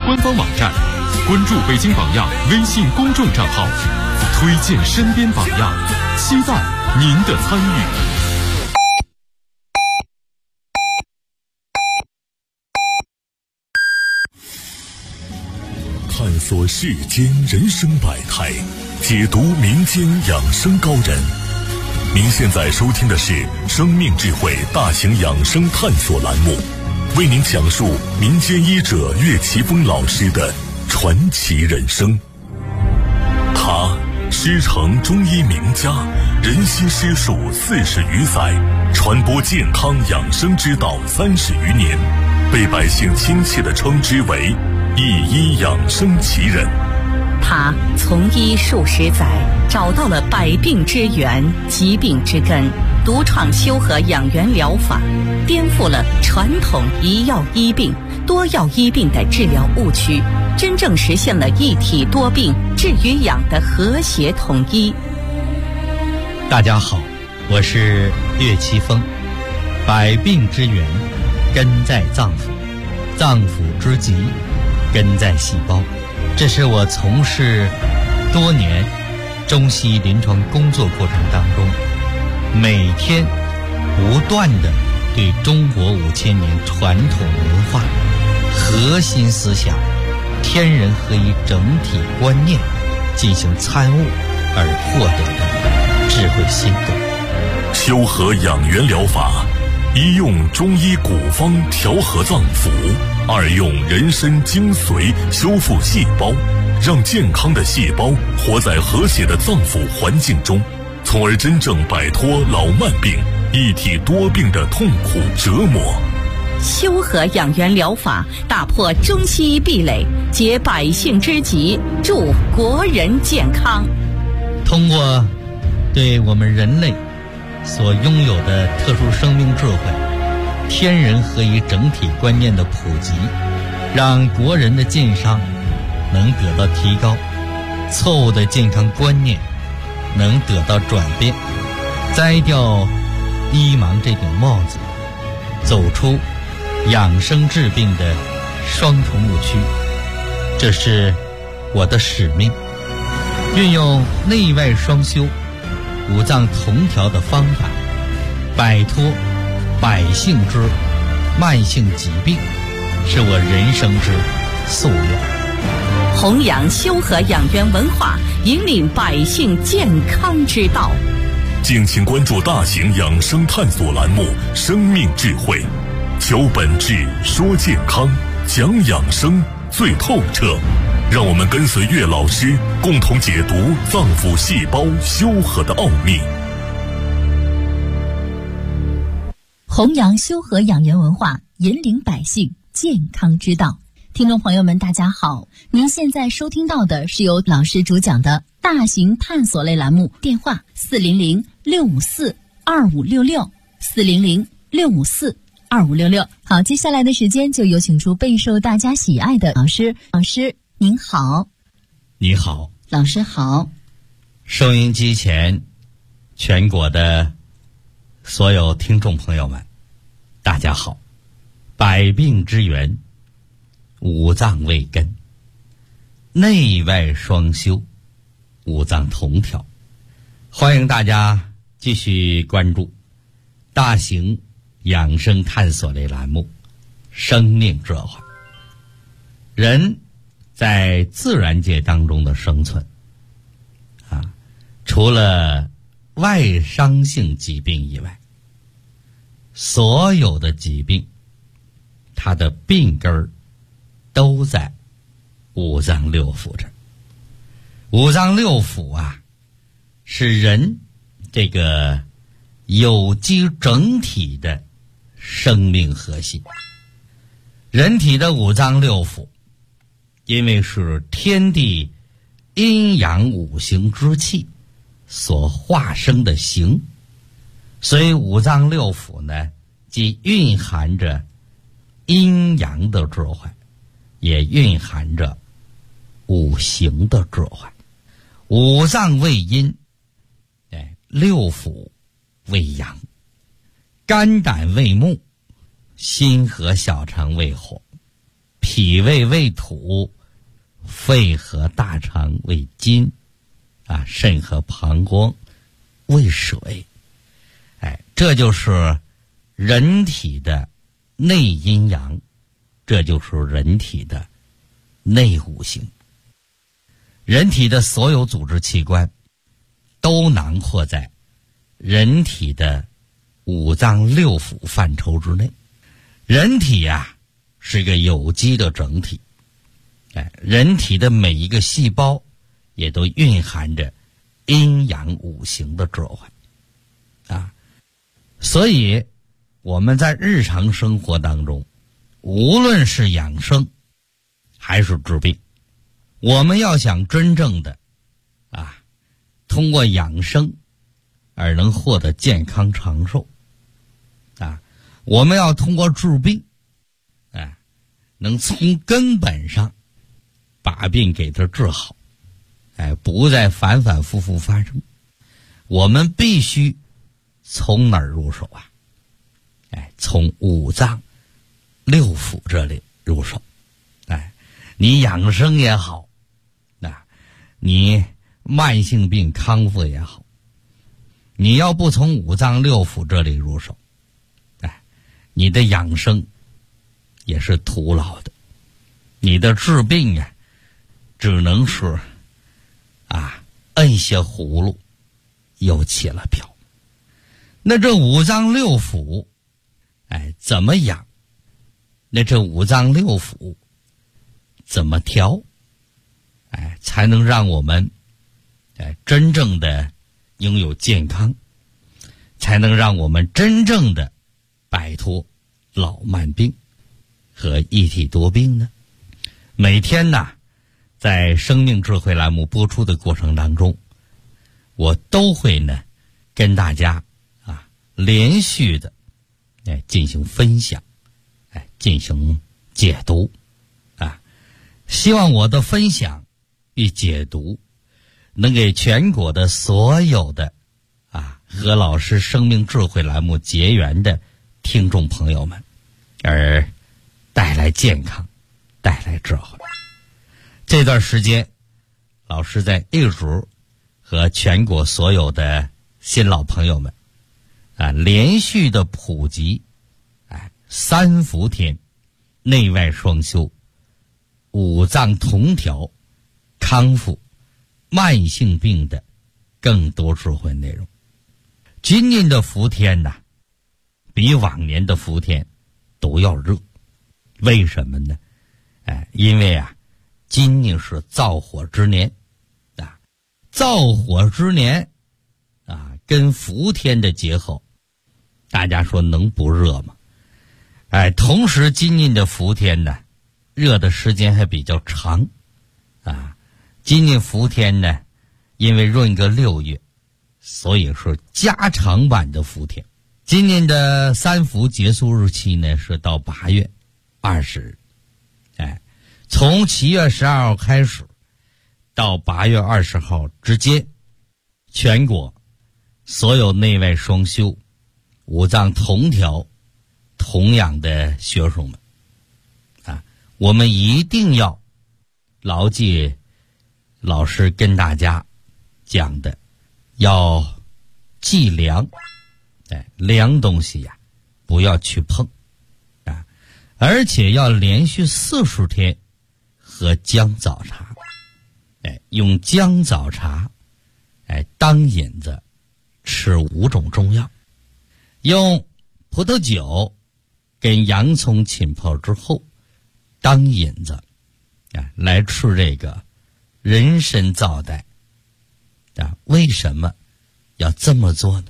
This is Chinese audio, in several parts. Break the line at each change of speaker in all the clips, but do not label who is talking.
官方网站，关注北京榜样微信公众账号，推荐身边榜样，期待您的参与。
探索世间人生百态，解读民间养生高人。您现在收听的是生命智慧大型养生探索栏目，为您讲述民间医者岳奇峰老师的传奇人生。他师承中医名家，人心师术40余载，传播健康养生之道30余年，被百姓亲切地称之为一医养生奇人。
他从医数十载，找到了百病之源、疾病之根，独创修和养元疗法，颠覆了传统一药医病、多药医病的治疗误区，真正实现了一体多病、治与养的和谐统一。
大家好，我是岳奇峰。百病之源根在脏腑，脏腑之疾根在细胞。这是我从事多年中西医临床工作过程当中，每天不断地对中国5000年传统文化核心思想天人合一整体观念进行参悟而获得的智慧心得。
修和养元疗法，一用中医古方调和脏腑，二用人参精髓修复细胞，让健康的细胞活在和谐的脏腑环境中，从而真正摆脱老慢病、一体多病的痛苦折磨。
修和养元疗法打破中西医壁垒，解百姓之急，助国人健康。
通过对我们人类所拥有的特殊生命智慧、天人合一整体观念的普及，让国人的健康能得到提高，错误的健康观念能得到转变，摘掉医盲这顶帽子，走出养生治病的双重误区。这是我的使命，运用内外双修、五脏同调的方法，摆脱百姓之慢性疾病，是我人生之夙愿。
弘扬修和养元文化，引领百姓健康之道。
敬请关注大型养生探索栏目《生命智慧》，求本质，说健康，讲养生最透彻。让我们跟随岳老师，共同解读脏腑细胞修和的奥秘。
弘扬修和养元文化，引领百姓健康之道。听众朋友们，大家好，您现在收听到的是由老师主讲的大型探索类栏目，电话400-654-2566，400-654-2566。好，接下来的时间就有请出备受大家喜爱的老师。老师您好。
你好。
老师好。
收音机前全国的所有听众朋友们，大家好。百病之源，五脏为根，内外双修，五脏同调。欢迎大家继续关注大型养生探索类栏目《生命智慧》。人在自然界当中的生存除了外伤性疾病以外，所有的疾病它的病根儿都在五脏六腑这儿。五脏六腑是人这个有机整体的生命核心。人体的五脏六腑因为是天地阴阳五行之气所化生的形，所以五脏六腑呢，既蕴含着阴阳的智慧，也蕴含着五行的智慧。五脏为阴，六腑为阳，肝胆为木，心和小肠为火， 脾胃为土，肺和大肠为金，肾和膀胱为水。这就是人体的内阴阳，这就是人体的内五行。人体的所有组织器官都囊括在人体的五脏六腑范畴之内。人体是一个有机的整体，人体的每一个细胞也都蕴含着阴阳五行的智慧所以我们在日常生活当中，无论是养生还是治病，我们要想真正的通过养生而能获得健康长寿我们要通过治病能从根本上把病给它治好不再反反复复发生，我们必须从哪儿入手从五脏六腑这里入手你养生也好你慢性病康复也好，你要不从五脏六腑这里入手你的养生也是徒劳的，你的治病只能是摁些葫芦又起了瓢。那这五脏六腑怎么养？那这五脏六腑怎么调才能让我们真正的拥有健康，才能让我们真正的摆脱老慢病和一体多病呢？每天在生命智慧栏目播出的过程当中，我都会跟大家连续的进行分享进行解读希望我的分享与解读能给全国的所有的和老师生命智慧栏目结缘的听众朋友们而带来健康，带来智慧。这段时间老师在一直和全国所有的新老朋友们连续的普及三伏天内外双修五脏同调康复慢性病的更多智慧内容。今年的伏天比往年的伏天都要热，为什么呢？因为今年是燥火之年燥火之年跟伏天的结合，大家说能不热吗？同时今年的伏天热的时间还比较长今年伏天因为闰个6月，所以是加长版的伏天。今年的三伏结束日期是到8月20日从7月12号开始到8月20号之间，全国所有内外双修五脏同调同样的学生们我们一定要牢记老师跟大家讲的，要忌凉凉东西不要去碰而且要连续40天喝姜枣茶用姜枣茶当引子吃5种中药，用葡萄酒跟洋葱浸泡之后当引子来吃这个人参皂带为什么要这么做呢？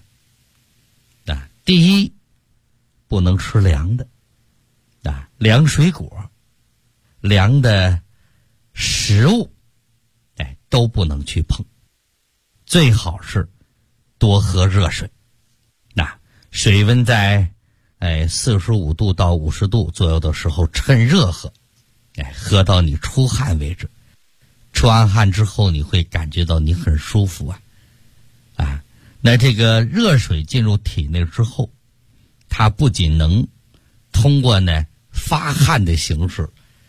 第一，不能吃凉的凉水果凉的食物都不能去碰，最好是多喝热水水温在45度到50度左右的时候趁热喝喝到你出汗为止。出完汗之后你会感觉到你很舒服那这个热水进入体内之后，它不仅能通过发汗的形式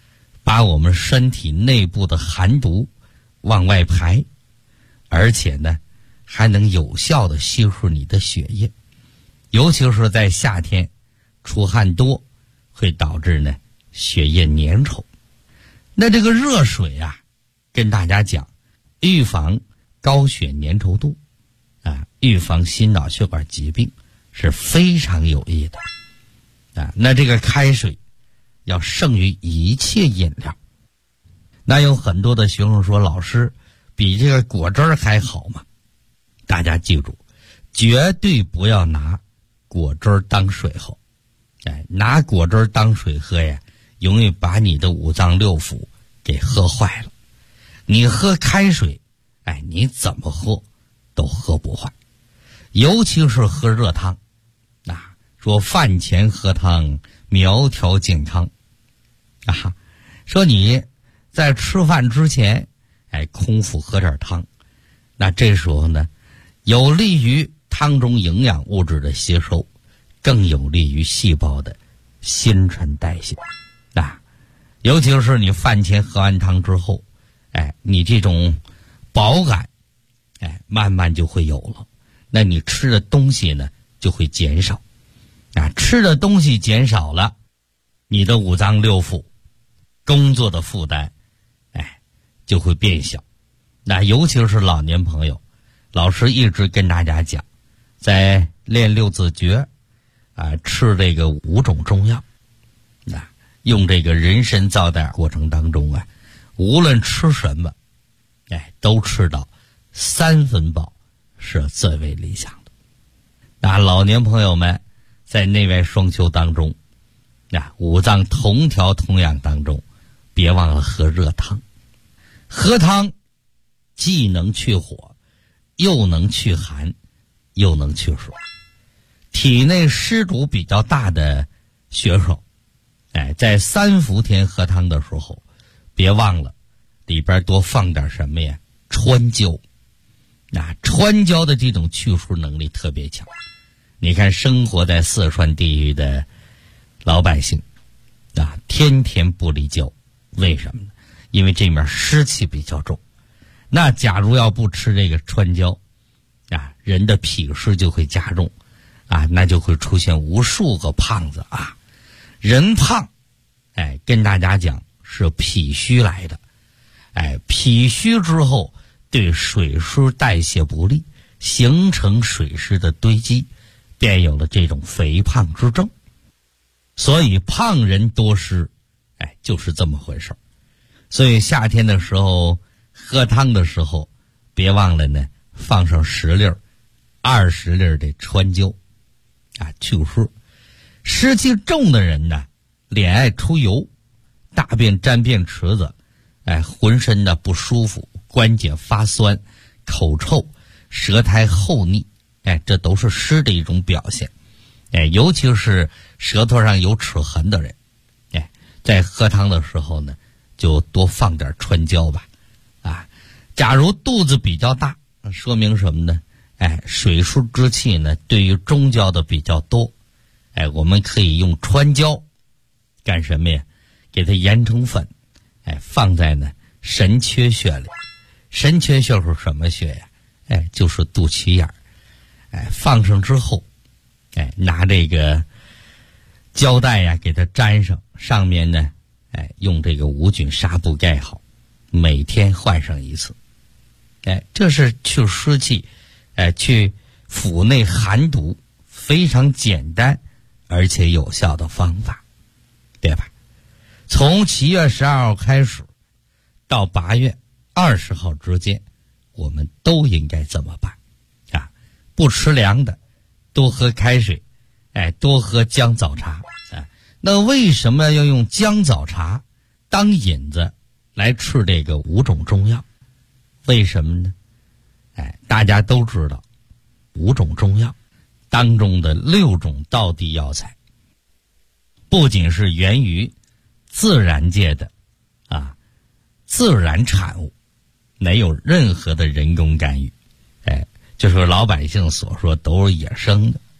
把我们身体内部的寒毒往外排，而且呢还能有效的吸收你的血液，尤其是在夏天出汗多，会导致呢血液粘稠。那这个热水啊，跟大家讲，预防高血粘稠度啊，预防心脑血管疾病是非常有益的啊。那这个开水要胜于一切饮料。那有很多的学生说，老师，比这个果汁还好吗？大家记住，绝对不要拿果汁当水喝。拿果汁当水喝呀，容易把你的五脏六腑给喝坏了。你喝开水，你怎么喝都喝不坏，尤其是喝热汤啊。说饭前喝汤，苗条健康啊。说你在吃饭之前，空腹喝点汤，那这时候呢，有利于汤中营养物质的吸收，更有利于细胞的新陈代谢啊。尤其是你饭前喝完汤之后，你这种饱感，慢慢就会有了。那你吃的东西呢，就会减少啊。吃的东西减少了，你的五脏六腑工作的负担，就会变小。那尤其是老年朋友，老师一直跟大家讲，在练六字诀啊，吃这个5种中药，用这个人参皂带过程当中啊，无论吃什么，都吃到3分饱是最为理想的。那老年朋友们在内外双修当中，五脏同调同养当中，别忘了喝热汤。喝汤既能去火，又能去寒，又能去暑。体内湿毒比较大的学手，在3伏天喝汤的时候，别忘了里边多放点什么呀？川椒。川椒的这种去湿能力特别强。你看生活在四川地域的老百姓天天不离椒，为什么呢？因为这面湿气比较重。那假如要不吃这个川椒人的脾湿就会加重那就会出现无数个胖子啊。人胖跟大家讲是脾虚来的。脾虚之后对水湿代谢不利，形成水湿的堆积，便有了这种肥胖之症。所以胖人多湿，就是这么回事。所以夏天的时候喝汤的时候，别忘了呢，放上10粒、20粒的川椒去湿。湿气重的人呢，脸爱出油，大便沾遍池子，浑身呢不舒服，关节发酸，口臭，舌苔厚腻，这都是湿的一种表现。尤其是舌头上有齿痕的人，在喝汤的时候呢，就多放点川椒吧。假如肚子比较大，说明什么呢？水湿之气呢，对于中焦的比较多。我们可以用川椒干什么呀？给它研成粉，放在呢神阙穴里。神阙穴是什么穴呀？就是肚脐眼。放上之后，拿这个胶带给它粘上，上面呢，用这个无菌纱布盖好，每天换上一次。这是去湿气，去腹内寒毒非常简单而且有效的方法，对吧？从7月12号开始到8月20号之间，我们都应该这么办不吃凉的，多喝开水，多喝姜枣茶。那为什么要用姜枣茶当引子来吃这个5种中药？为什么呢？大家都知道5种中药当中的6种道地药材，不仅是源于自然界的自然产物，没有任何的人工干预，就是老百姓所说都是野生的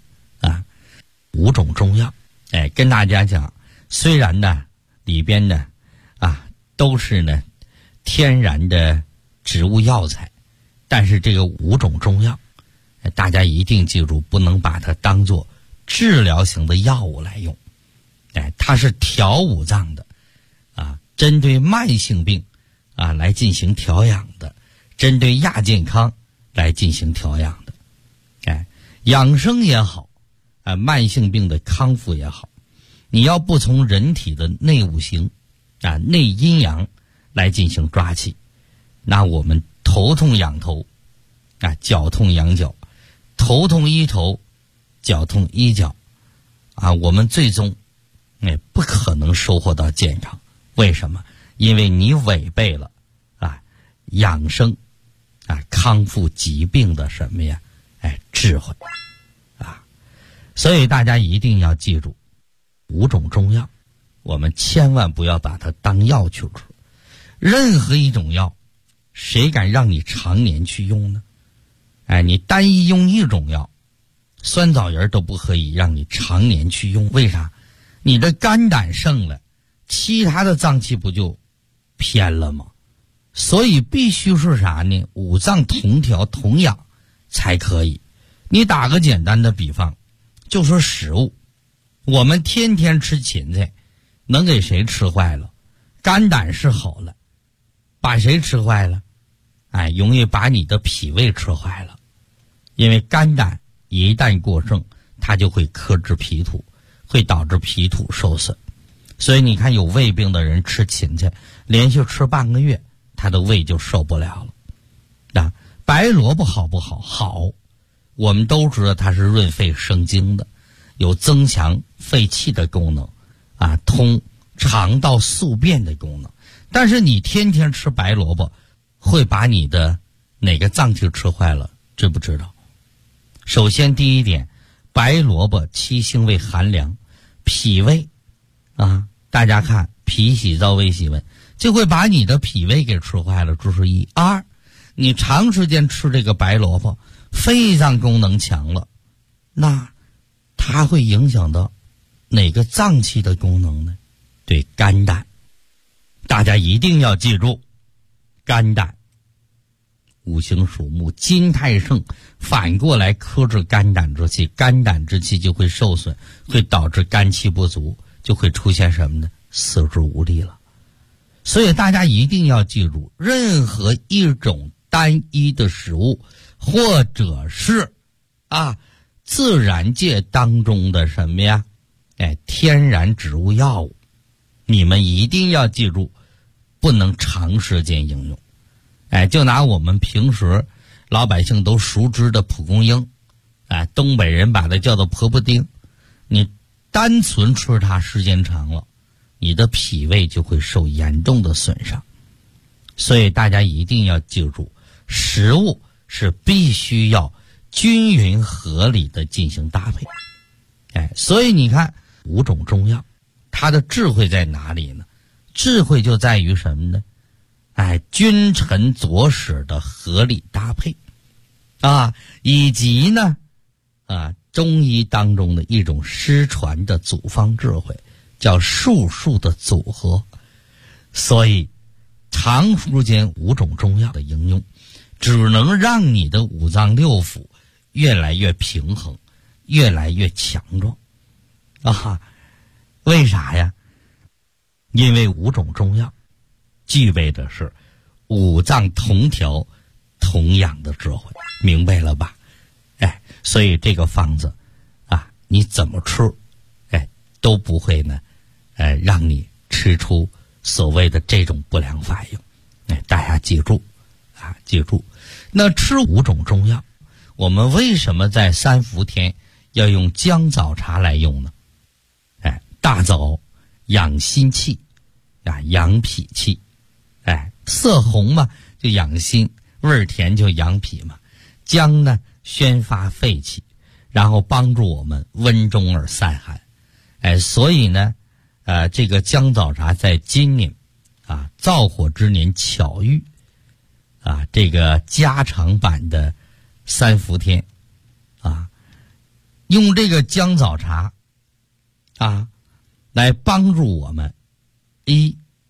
5种中药。跟大家讲，虽然呢里边呢都是呢天然的植物药材，但是这个5种中药，大家一定记住，不能把它当作治疗型的药物来用。它是调五脏的针对慢性病来进行调养的，针对亚健康来进行调养的。养生也好慢性病的康复也好，你要不从人体的内五行内阴阳来进行抓起，那我们头痛养头脚痛养脚，头痛医头，脚痛医脚我们最终不可能收获到健康。为什么？因为你违背了养生康复疾病的什么呀智慧所以大家一定要记住5种中药，我们千万不要把它当药去吃。任何一种药，谁敢让你常年去用呢？你单一用一种药，酸枣仁都不可以让你常年去用。为啥？你的肝胆盛了，其他的脏器不就偏了吗？所以必须是啥呢？五脏同调同养才可以。你打个简单的比方，就说食物，我们天天吃芹菜，能给谁吃坏了？肝胆是好了，把谁吃坏了？容易把你的脾胃吃坏了。因为肝胆一旦过剩，它就会克制脾土，会导致脾土受损。所以你看有胃病的人吃芹菜，连续吃半个月，他的胃就受不了了。白萝卜好不好？好，我们都知道它是润肺生津的，有增强肺气的功能通肠道宿便的功能。但是你天天吃白萝卜，会把你的哪个脏器吃坏了？知不知道？首先第一点，白萝卜七星位寒凉，脾胃大家看脾洗燥胃洗温，就会把你的脾胃给吃坏了，这是一。二，你长时间吃这个白萝卜，肺脏功能强了，那它会影响到哪个脏器的功能呢？对，肝胆。大家一定要记住，肝胆五行属木，金太盛，反过来克制肝胆之气，肝胆之气就会受损，会导致肝气不足，就会出现什么呢？四肢无力了。所以大家一定要记住，任何一种单一的食物，或者是自然界当中的什么呀天然植物药物，你们一定要记住，不能长时间应用。就拿我们平时老百姓都熟知的蒲公英，东北人把它叫做婆婆丁，你单纯吃它时间长了，你的脾胃就会受严重的损伤。所以大家一定要记住，食物是必须要均匀合理的进行搭配。所以你看5种中药，它的智慧在哪里呢？智慧就在于什么呢？君臣佐使的合理搭配以及呢中医当中的一种失传的祖方智慧，叫术数的组合。所以长时间5种中药的应用，只能让你的五脏六腑越来越平衡，越来越强壮为啥呀？因为5种中药具备的是五脏同调同养的智慧，明白了吧？所以这个方子你怎么吃都不会呢让你吃出所谓的这种不良反应。大家记住记住。那吃5种中药，我们为什么在3伏天要用姜枣茶来用呢？大枣养心气养脾气，色红嘛就养心，味儿甜就养脾嘛。姜呢宣发肺气，然后帮助我们温中而散寒。所以呢这个姜枣茶在今年燥火之年巧遇这个加长版的3伏天用这个姜枣茶来帮助我们：一、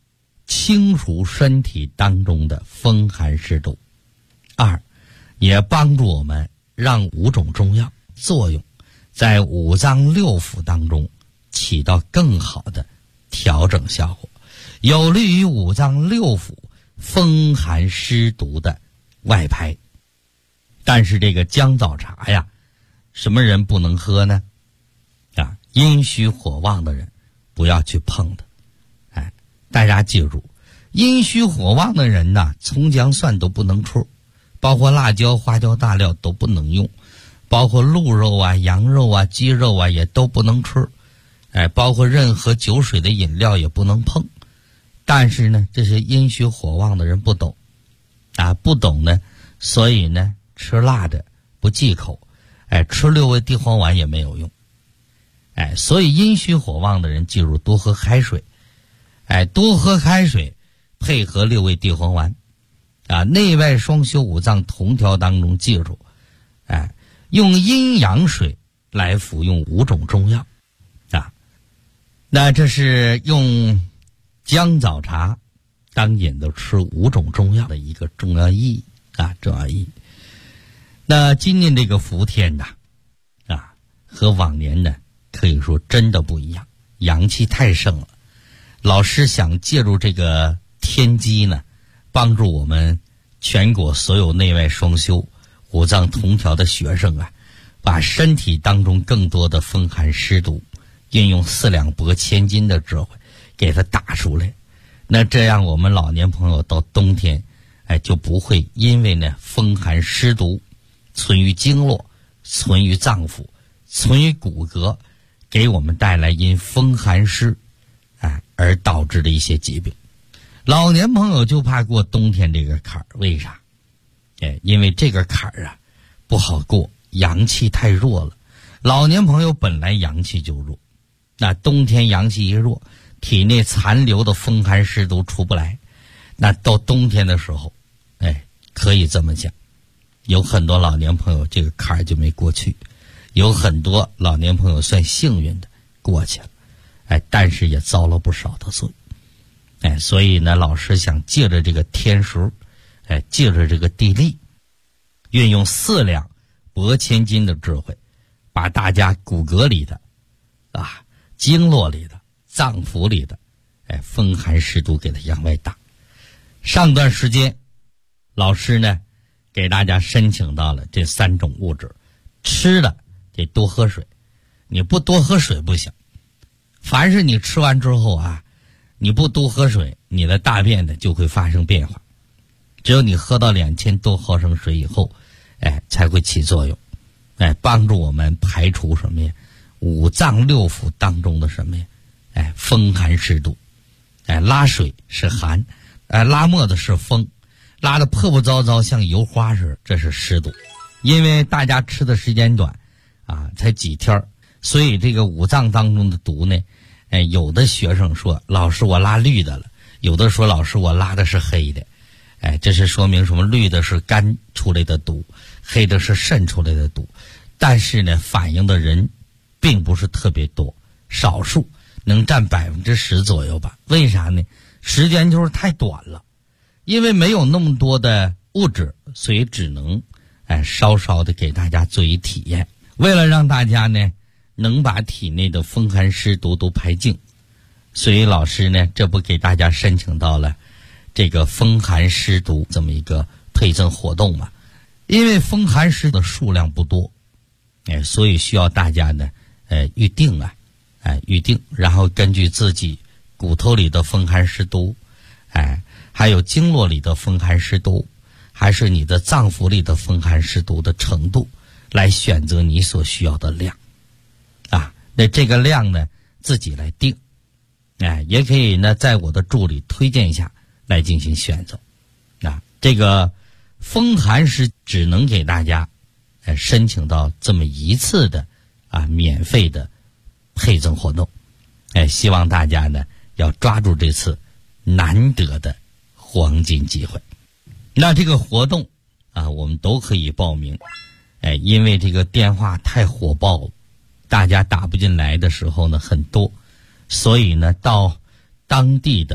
清除身体当中的风寒湿毒；二，也帮助我们让5种中药作用在五脏六腑当中起到更好的调整效果，有利于五脏六腑风寒湿毒的外排。但是这个姜枣茶呀，什么人不能喝呢？阴虚火旺的人不要去碰它。大家记住，阴虚火旺的人呢，葱姜蒜都不能出，包括辣椒花椒大料都不能用，包括鹿肉啊羊肉啊鸡肉啊也都不能吃，包括任何酒水的饮料也不能碰。但是呢，这些阴虚火旺的人不懂不懂呢，所以呢吃辣的不忌口，吃6味地黄丸也没有用。所以阴虚火旺的人记住多喝开水，多喝开水配合6味地黄丸内外双修五脏同调当中记住用阴阳水来服用5种中药那这是用姜枣茶当引子吃5种中药的一个重要意义重要意义。那今年这个伏天和往年呢可以说真的不一样，阳气太盛了。老师想借助这个天机呢，帮助我们全国所有内外双修五脏同调的学生把身体当中更多的风寒湿毒运用4两拨千斤的智慧给它打出来。那这样我们老年朋友到冬天就不会因为呢风寒湿毒存于经络，存于脏腑，存于骨骼，给我们带来因风寒湿而导致的一些疾病。老年朋友就怕过冬天这个坎儿，为啥？因为这个坎儿不好过，阳气太弱了。老年朋友本来阳气就弱，那冬天阳气一弱，体内残留的风寒湿毒出不来，那到冬天的时候可以这么讲，有很多老年朋友这个坎儿就没过去，有很多老年朋友算幸运的过去了但是也遭了不少的罪所以呢老师想借着这个天时借着这个地利，运用4两拨千斤的智慧，把大家骨骼里的经络里的脏腑里的风寒湿毒给它向外打。上段时间老师呢给大家申请到了这3种物质，吃了得多喝水，你不多喝水不行。凡是你吃完之后你不多喝水，你的大便呢就会发生变化。只有你喝到2000多毫升水以后才会起作用帮助我们排除什么呀？五脏六腑当中的什么呀？风寒湿毒拉水是寒拉沫子是风，拉得破破糟糟像油花似的，这是湿毒。因为大家吃的时间短才几天，所以这个五脏当中的毒呢有的学生说老师我拉绿的了，有的说老师我拉的是黑的这是说明什么？绿的是肝出来的毒，黑的是肾出来的毒。但是呢反映的人并不是特别多，少数能占10%左右吧。为啥呢？时间就是太短了，因为没有那么多的物质，所以只能稍稍的给大家做一体验。为了让大家呢能把体内的风寒湿毒都排净，所以老师呢这不给大家申请到了这个风寒湿毒这么一个配赠活动嘛。因为风寒湿的数量不多所以需要大家呢预定预定，然后根据自己骨头里的风寒湿毒还有经络里的风寒湿毒，还是你的脏腑里的风寒湿毒的程度，来选择你所需要的量那这个量呢自己来定也可以呢在我的助理推荐下来进行选择这个风寒湿只能给大家申请到这么一次的免费的配赠活动希望大家呢要抓住这次难得的黄金机会。那这个活动我们都可以报名因为这个电话太火爆了，大家打不进来的时候呢很多，所以呢到当地的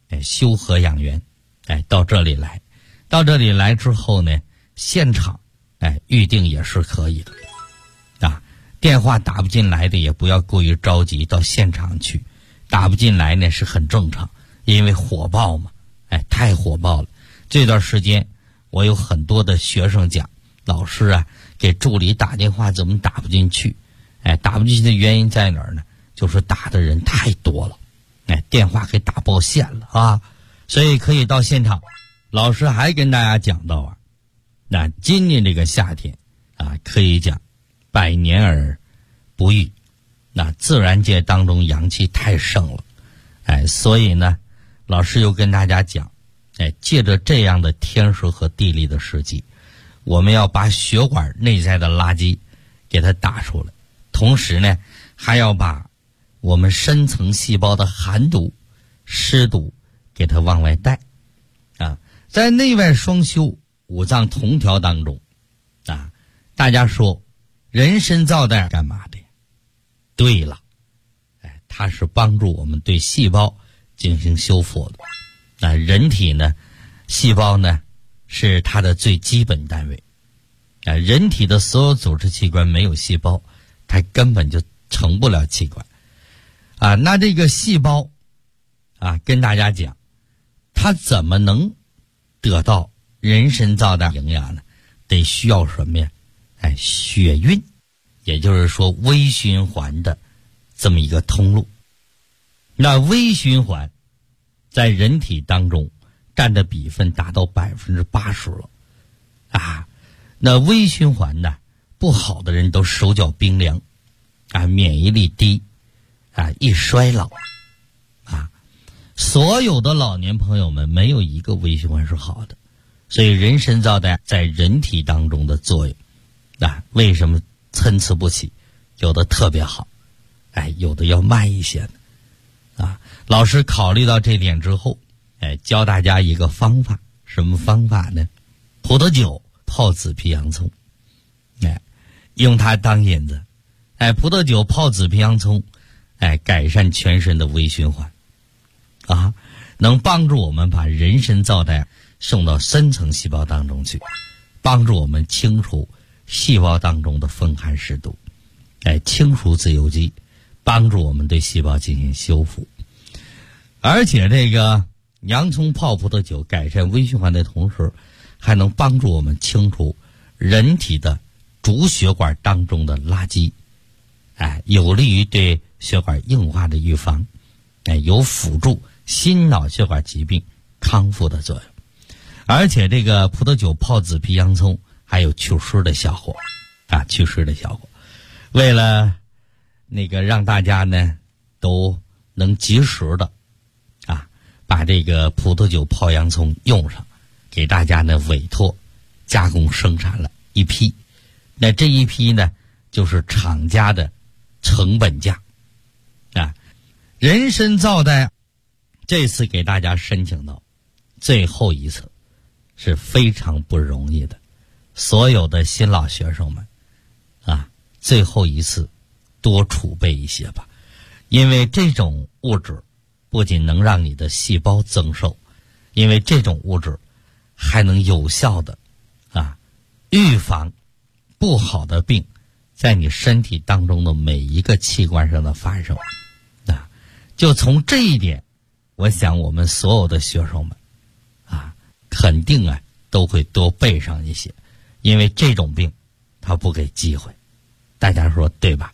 修和养元，到这里来。到这里来之后呢，现场预定也是可以的啊。电话打不进来的也不要过于着急，到现场去。打不进来呢是很正常，因为火爆嘛，太火爆了。这段时间我有很多的学生讲，老师啊，给助理打电话怎么打不进去？打不进去的原因在哪儿呢？就是打的人太多了，电话给打爆线了啊。所以可以到现场。老师还跟大家讲到啊，那今年这个夏天啊，可以讲百年而不遇，那自然界当中阳气太盛了，所以呢，老师又跟大家讲，借着这样的天时和地利的时机，我们要把血管内在的垃圾给它打出来，同时呢，还要把我们深层细胞的寒毒、湿毒给它往外带啊。在内外双修、五脏同调当中啊，大家说人参皂苷干嘛的呀？对了，它是帮助我们对细胞进行修复的。那人体呢，细胞呢是它的最基本单位啊。人体的所有组织器官没有细胞，它根本就成不了器官啊。那这个细胞啊，跟大家讲，它怎么能得到人参皂苷营养呢？得需要什么呀？血运，也就是说微循环的这么一个通路。那微循环在人体当中占的比分达到80%了啊。那微循环呢，不好的人都手脚冰凉啊，免疫力低啊，易衰老啊。所有的老年朋友们没有一个微循环是好的，所以人参皂苷在人体当中的作用啊，为什么参差不齐？有的特别好，有的要慢一些的啊。老师考虑到这点之后，教大家一个方法。什么方法呢？葡萄酒泡紫皮洋葱，用它当引子，葡萄酒泡紫皮洋葱，改善全身的微循环啊，能帮助我们把人参皂苷送到深层细胞当中去，帮助我们清除细胞当中的风寒湿毒，清除自由基，帮助我们对细胞进行修复。而且这个洋葱泡葡萄酒改善微循环的同时，还能帮助我们清除人体的主血管当中的垃圾，有利于对血管硬化的预防，有辅助心脑血管疾病康复的作用。而且这个葡萄酒泡紫皮洋葱还有祛湿的效果啊，祛湿的效果。为了那个让大家呢都能及时的把这个葡萄酒泡洋葱用上，给大家呢委托加工生产了一批。那这一批呢就是厂家的成本价啊。人参皂苷这次给大家申请到最后一次是非常不容易的，所有的新老学生们最后一次多储备一些吧。因为这种物质不仅能让你的细胞增寿，因为这种物质还能有效的预防不好的病在你身体当中的每一个器官上的发生就从这一点，我想我们所有的学生们肯定都会多备上一些，因为这种病它不给机会，大家说对吧？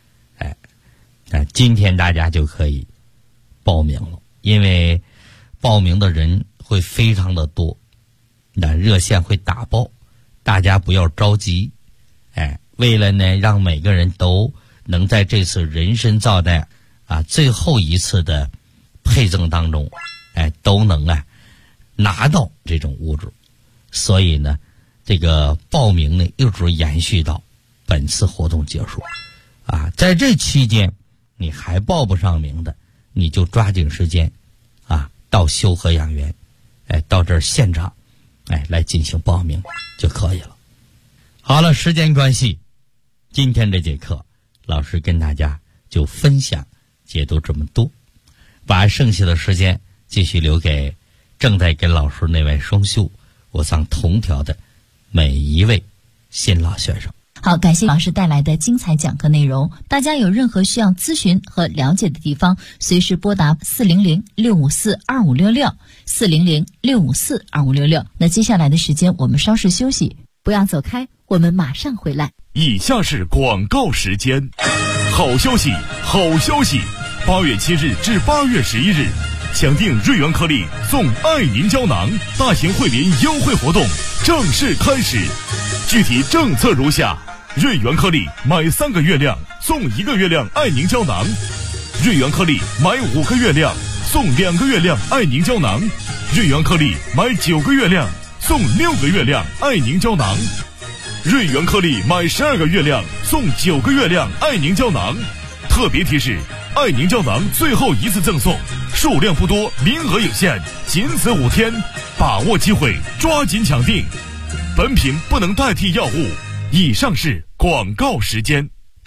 今天大家就可以报名了，因为报名的人会非常的多，那热线会打爆，大家不要着急。为了呢让每个人都能在这次人参皂苷最后一次的配赠当中都能拿到这种物质，所以呢这个报名呢一直延续到本次活动结束在这期间你还报不上名的，你就抓紧时间到修和养元到这儿现场来进行报名就可以了。好了，时间关系，今天这节课老师跟大家就分享解读这么多，把剩下的时间继续留给正在跟老师那位双修我藏同条的每一位新老学生。
好，感谢老师带来的精彩讲课内容。大家有任何需要咨询和了解的地方，随时拨打400-654-2566 400-654-2566。那接下来的时间我们稍事休息，不要走开，我们马上回来。
以下是广告时间。好消息，好消息！8月7日至8月11日，抢订瑞元颗粒送爱凝胶囊大型惠民优惠活动正式开始。具体政策如下：瑞元颗粒买3个月亮送1个月亮爱凝胶囊，瑞元颗粒买5个月亮送2个月亮爱凝胶囊，瑞元颗粒买9个月亮送6个月亮爱凝胶囊，瑞元颗粒买12个月亮送9个月亮爱凝胶囊。特别提示：爱凝胶囊最后一次赠送，数量不多，名额有限，仅此5天，把握机会，抓紧抢订。本品不能代替药物。以上是广告时间。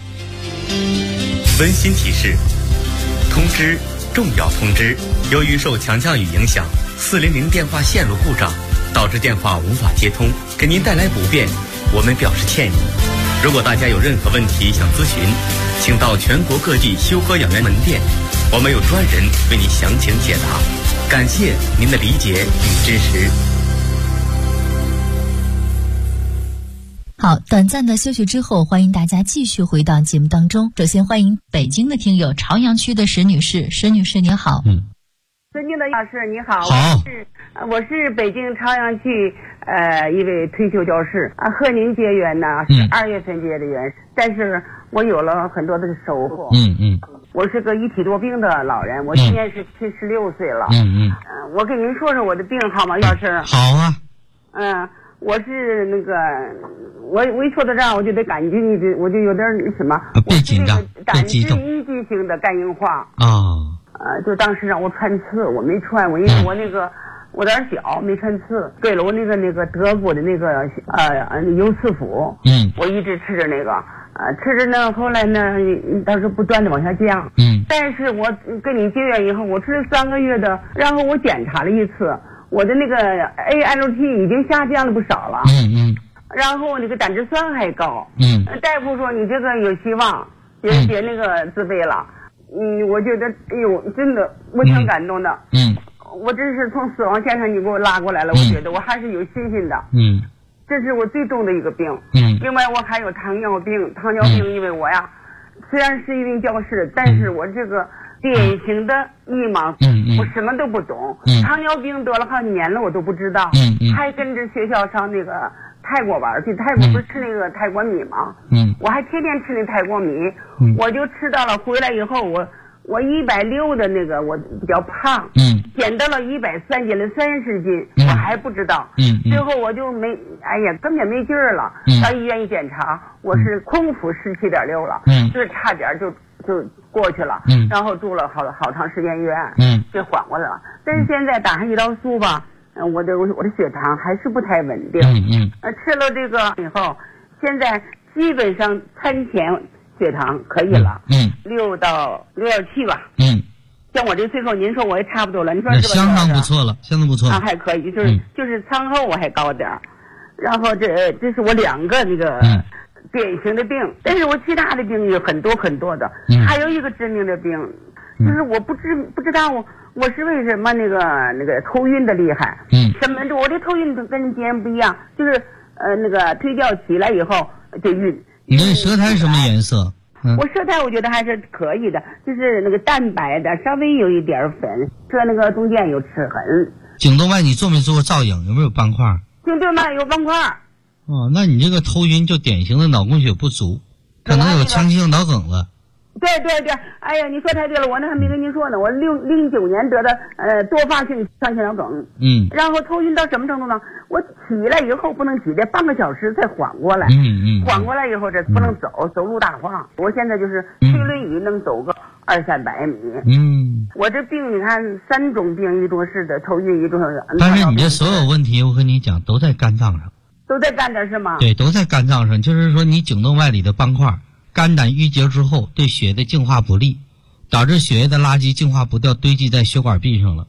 温馨提示：通知，重要通知！由于受强降雨影响，400电话线路故障，导致电话无法接通，给您带来不便，我们表示歉意。如果大家有任何问题想咨询，请到全国各地修和养元门店，我们有专人为您详情解答。感谢您的理解与支持。
好，短暂的休息之后，欢迎大家继续回到节目当中。首先欢迎北京的听友朝阳区的石女士。石女士您好。
尊敬的老师你好。
好，
我是北京朝阳区一位退休教师啊，和您结缘呢是2月份结的缘，但是我有了很多的收获。我是个一体多病的老人，我今年是76岁了。我给您说说我的病好吗，老师？
好啊。
我是那个，我一说到这儿，我就得感觉你，我就有点什么，
别紧张，
胆汁一级性的肝硬化就当时让我穿刺，我没穿，因为我那个我胆小，没穿刺，给了我那个德国的那个优次辅，我一直吃着那个，吃着呢，后来呢，当时不断的往下降，但是我跟你结缘以后，我吃了3个月的，然后我检查了一次。我的那个 ALT 已经下降了不少了，然后那个胆汁酸还高，大夫说你这个有希望，别那个自费了，我觉得哎呦，真的我挺感动的，我这是从死亡线上你给我拉过来了，我觉得我还是有信心的，这是我最重的一个病，另外我还有糖尿病，因为我呀虽然是一名教师，但是我这个典型的迷茫，我什么都不懂，糖尿病得了好几年了，我都不知道，还跟着学校上那个泰国玩去，泰国不是吃那个泰国米吗？我还天天吃那泰国米，我就吃到了，回来以后我160的那个我比较胖，减到了130斤了30斤，我还不知道，最后我就根本没劲儿了，到医院一检查，我是空腹17.6了，就是差点就过去了，然后住了好长时间医院，就缓过来了。但是现在打上胰岛素吧，我的血糖还是不太稳定，吃了这个以后，现在基本上餐前血糖可以了，6到6.7吧，像我这岁数，您说我也差不多了，你说是吧？
相当不错了，相当不错了，
还可以，就是餐后我还高点儿，然后这是我2个那个典型的病，但是我其他的病有很多很多的，还有一个致命的病，就是我不知道我是为什么那个头晕的厉害，什么我这头晕跟别人不一样，就是那个腿脚起来以后就晕。
你的舌苔什么颜色？
我舌苔我觉得还是可以的，就是那个淡白的，稍微有一点粉，这那个中间有齿痕。
颈动脉你做没做过造影？有没有斑块？
颈动脉有斑块。
那你这个头晕就典型的脑供血不足，可能有强急性脑梗了。
对，哎呀，你说太对了，我那还没跟您说呢，我09年得的多发性强心脑梗，然后头晕到什么程度呢？我起来以后不能起来，半个小时才缓过来，缓过来以后这不能走路大晃，我现在就是推轮椅能走个200-300米，我这病你看3种病，一种是的头晕，一种是。
但是你这所有问题，我跟你讲都在肝脏上。
都在肝脏是吗？
对，都在肝脏上，就是说你颈动脉里的斑块，肝胆郁结之后对血的净化不利，导致血液的垃圾净化不掉，堆积在血管壁上了，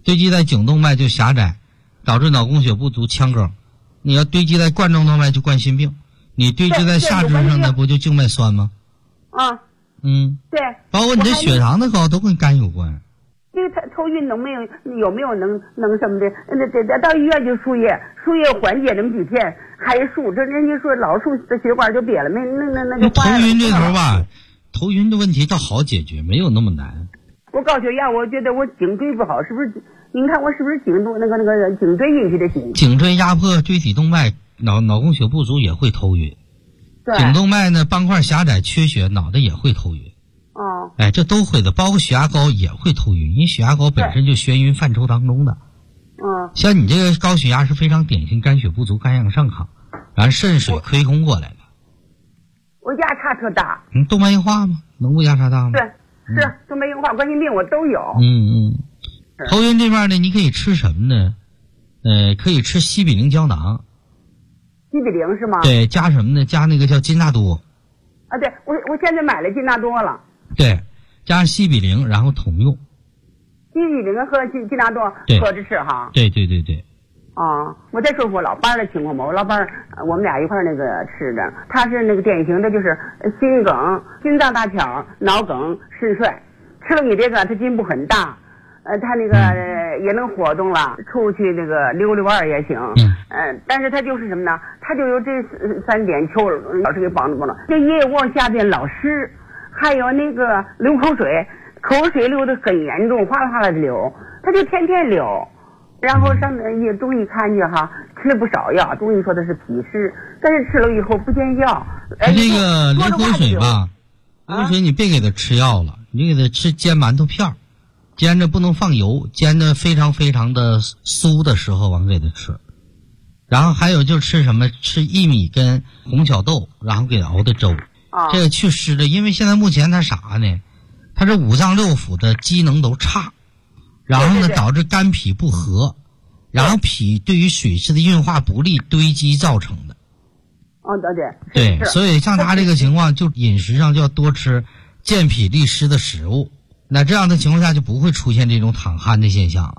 堆积在颈动脉就狭窄，导致脑供血不足腔梗。你要堆积在冠状动脉就冠心病，你堆积在下肢上的不就静脉栓吗？
啊，对，
包括你的血糖的高都跟肝有关。
这个头晕有没有能什么的？得到医院就输液缓解那么几天，还输，这人家说老输这血管就瘪了，那就坏了。
头晕这头吧，头晕的问题倒好解决，没有那么难。
我高血压，我觉得我颈椎不好，是不是？您看我是不是颈椎引起的颈
椎压迫椎体动脉，脑供血不足也会头晕。
对。
颈动脉呢斑块狭窄缺血，脑袋也会头晕。哎，这都会的，包括血压高也会头晕，因为血压高本身就眩晕范畴当中的。像你这个高血压是非常典型肝血不足、肝阳上亢，然后肾水亏空过来的。
我压差特大。
动脉硬化吗？能不压差大吗？
对，是动脉硬化、冠心病我都有。
头晕这边呢，你可以吃什么呢？可以吃西比灵胶囊。
西比灵是吗？
对，加什么呢？加那个叫金纳多。
啊，对，我现在买了金纳多了。
对，加上西比灵，然后统用。
西比灵和金纳多合着吃哈。
对。
我再说说我老伴儿的情况吧。我老伴儿，我们俩一块儿那个吃的，他是那个典型的就是心梗、心脏搭桥、脑梗、肾衰。吃了你这个，他进步很大。他那个也能活动了，出去那个溜弯也行。但是他就是什么呢？他就有这3点，求老师给帮助了。这夜卧下边老湿，还有那个流口水流得很严重，哗啦哗啦的流，他就天天流。然后上中医看去哈，吃了不少药，中医说的是脾湿，但是吃了以后不见药。
他这个流口水吧，流口水你别给他吃药了，你给他吃煎馒头片儿。煎着不能放油，煎着非常非常的酥的时候往给他吃。然后还有就吃什么？吃薏米跟红小豆，然后给熬的粥。这个祛湿的，因为现在目前他啥呢？他这五脏六腑的机能都差，然后呢导致肝脾不和，然后脾对于水湿的运化不利堆积造成的。对，所以像他这个情况，就饮食上就要多吃健脾利湿的食物。那这样的情况下就不会出现这种淌汗的现象了。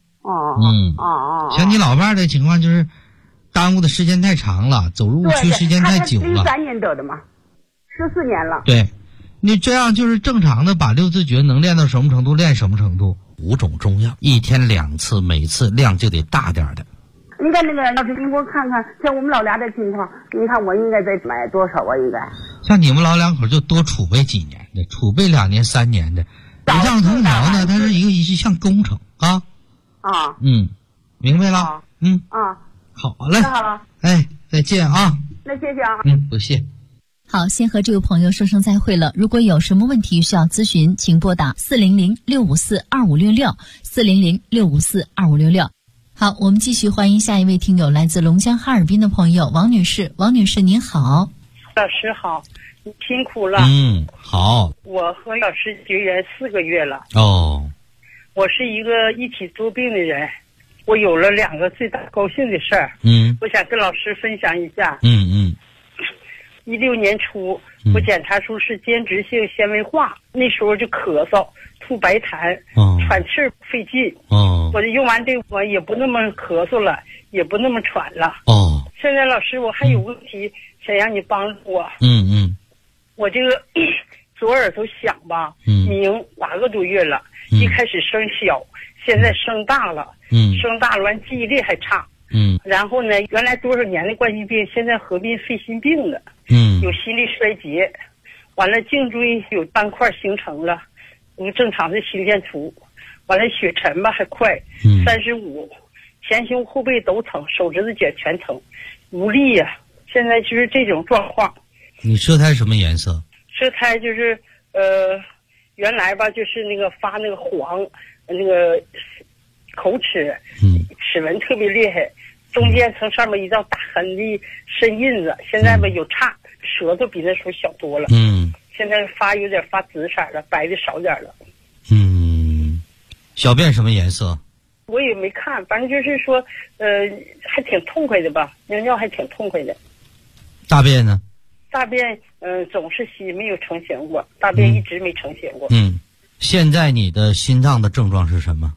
像你老伴儿的情况就是耽误的时间太长了，走入误区时间太久了。
13年得的嘛，14年了。
对，你这样就是正常的把六字诀能练到什么程度练什么程度。5种中药，1天2次，每次量就得大点的。
你看那个老师，你给我看看，像我们老俩的情况，你看我应该再买多少啊？应该
像你们老两口就多储备几年的，储备2年3年的。五脏通调呢，它是一项工程啊。明白了。好嘞。
好了。
再见啊。
那谢谢啊。
不谢。
好，先和这位朋友说声再会了。如果有什么问题需要咨询，请拨打400-654-2566，400-654-2566。好，我们继续欢迎下一位听友，来自龙江哈尔滨的朋友王女士。王女士您好。
老师好，你辛苦了。
好。
我和老师结缘4个月了。我是一个一起作病的人，我有了2个最大高兴的事儿。我想跟老师分享一下。16年初，我检查出是间质性纤维化，那时候就咳嗽、吐白痰、喘气儿费劲。我就用完这我也不那么咳嗽了，也不那么喘了。现在老师，我还有问题想让你帮助我。我这个左耳朵响吧，鸣8个多月了，一开始声小，现在声大了。声大了完记忆力还差。然后呢，原来多少年的冠心病，现在合并肺心病了。有心力衰竭，完了颈椎有斑块形成了，不正常的心电图，完了血沉吧还快，35，前胸后背都疼，手指头节全疼，无力呀。现在就是这种状况。
你舌苔什么颜色？
舌苔就是原来吧就是那个发那个黄，那个口齿，齿纹特别厉害。中间从上面一道大痕的深印子，现在吧有差，舌头比那时候小多了。现在有点发紫色了，白的少点了。
小便什么颜色？
我也没看，反正就是说，还挺痛快的吧，尿还挺痛快的。
大便呢？
大便总是稀，没有成型过，大便一直没成型过。
现在你的心脏的症状是什么？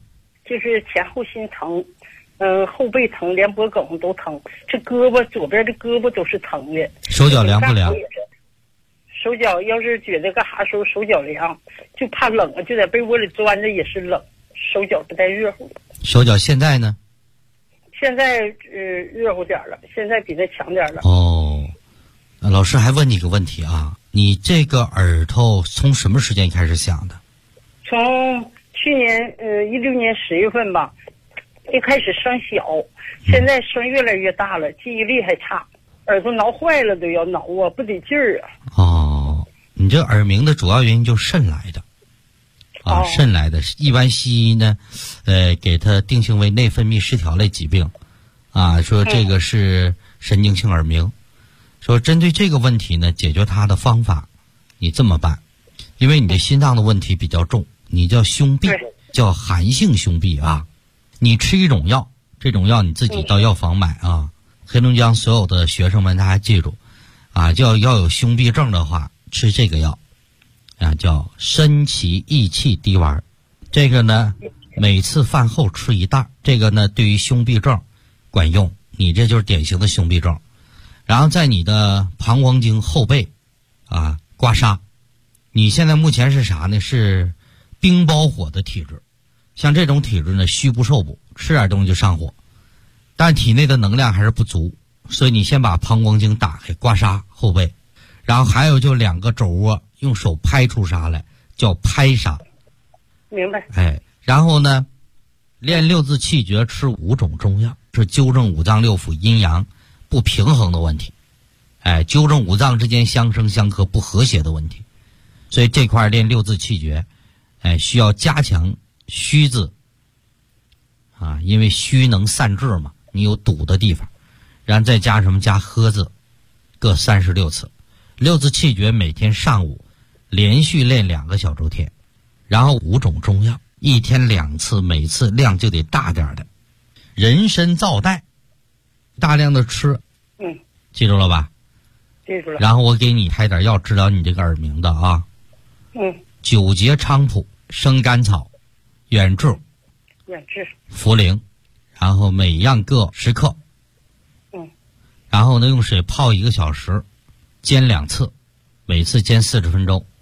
就是前后心疼，后背疼，连脖梗都疼，这胳膊左边的胳膊都是疼的。
手脚凉不凉？
手脚要是觉得干啥时候手脚凉，就怕冷啊，就在被窝里钻着也是冷，手脚不带热乎的。
手脚现在呢？
现在热乎点了，现在比那强点了。
哦，老师还问你个问题啊，你这个耳朵从什么时间开始响的？
从去年16年10月份吧，一开始声小，现在声越来越大了，记忆力还差，耳朵挠坏了都要挠啊，不得劲儿啊。
哦，你这耳鸣的主要原因就是肾来的。啊，肾来的，一般西医呢，给它定性为内分泌失调类疾病，啊，说这个是神经性耳鸣，说针对这个问题呢，解决它的方法，你这么办，因为你的心脏的问题比较重，你叫胸痹，叫寒性胸痹啊，你吃一种药，这种药你自己到药房买啊，黑龙江所有的学生们大家记住，啊，要有胸痹症的话，吃这个药。啊，叫参芪益气滴丸，这个呢，每次饭后吃一袋，这个呢，对于胸痹症管用，你这就是典型的胸痹症。然后在你的膀胱经后背啊刮痧，你现在目前是啥呢？是冰包火的体质，像这种体质呢，虚不受补，吃点东西就上火，但体内的能量还是不足，所以你先把膀胱经打开，刮痧后背，然后还有就2个肘窝。用手拍出痧来，叫拍痧。
明白。
哎，然后呢，练6字气诀，吃5种中药，是纠正五脏六腑阴阳不平衡的问题。哎，纠正五脏之间相生相克不和谐的问题。所以这块练6字气诀，哎，需要加强虚字啊，因为虚能散滞嘛，你有堵的地方，然后再加什么？加呵字，各36次。6字气诀每天上午连续练2个小周天，然后5种中药，一天2次，每次量就得大点的。人参皂带，大量的吃，记住了吧？
记住了。
然后我给你开点药治疗你这个耳鸣的啊。9节菖蒲、生甘草、远志、茯苓，然后每样各10克。然后呢，用水泡1个小时。煎2次，每次煎40分钟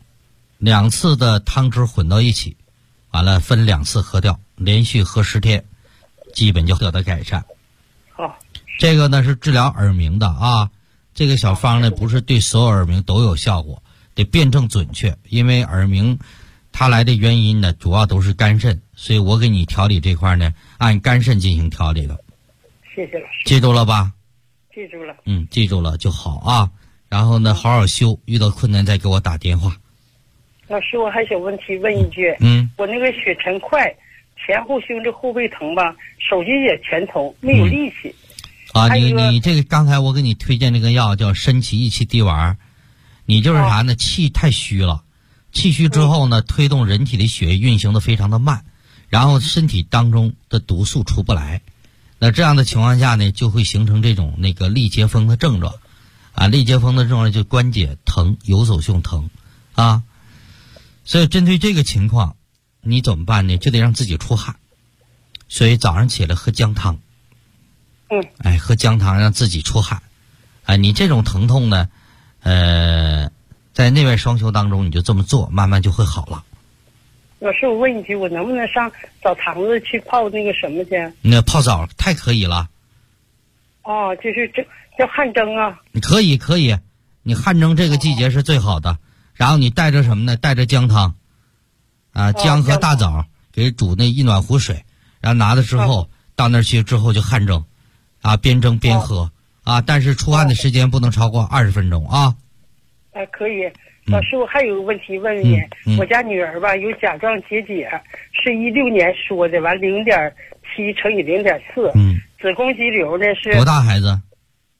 ，2次的汤汁混到一起，完了分2次喝掉，连续喝10天，基本就得到改善。
好，
这个呢是治疗耳鸣的啊，这个小方呢不是对所有耳鸣都有效果，得辩证准确，因为耳鸣它来的原因呢主要都是肝肾，所以我给你调理这块呢按肝肾进行调理的。
谢谢老师。
记住了吧？
记住了。
记住了就好啊。然后呢，好好修，遇到困难再给我打电话。
老师，我还想问一句，我那个血沉快，前后胸这后背疼吧，手心也全疼，没有力气。
啊，你这个刚才我给你推荐这个药叫参芪益气滴丸，你就是啥呢？气太虚了，气虚之后呢，推动人体的血液运行的非常的慢，然后身体当中的毒素出不来，那这样的情况下呢，就会形成这种那个痢结风的症状。啊，痢结风的症状就关节疼、游走性疼，啊，所以针对这个情况，你怎么办呢？就得让自己出汗，所以早上起来喝姜汤，哎，喝姜汤让自己出汗，啊，你这种疼痛呢，在内外双修当中你就这么做，慢慢就会好了。
老师，我问一句，我能不能上澡堂子去泡那个什么去？
那泡澡太可以了。
哦，就是这。叫汗蒸啊？
你可以，你汗蒸这个季节是最好的。然后你带着什么呢？带着姜汤，啊，姜和大枣给煮那1暖壶水，然后拿了之后到那儿去之后就汗蒸，啊，边蒸边喝，啊，但是出汗的时间不能超过20分钟啊。
可以。老师，我还有个问题问你，我家女儿吧有甲状结节，是16年说的，完0.7乘以0.4，子宫肌瘤呢是
多大孩子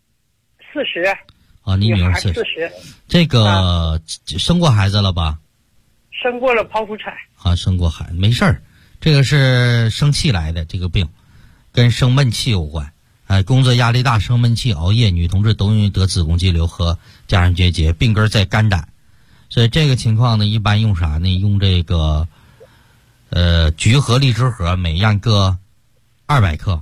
？40。
啊，你女儿40。这个生过孩子了吧？
生过了，剖腹产。
啊，生过孩子没事儿，这个是生气来的，这个病跟生闷气有关。工作压力大、生闷气、熬夜，女同志都容易得子宫肌瘤和甲状结节，病根在肝胆。所以这个情况呢，一般用啥呢？用这个菊和荔枝核每样各200克。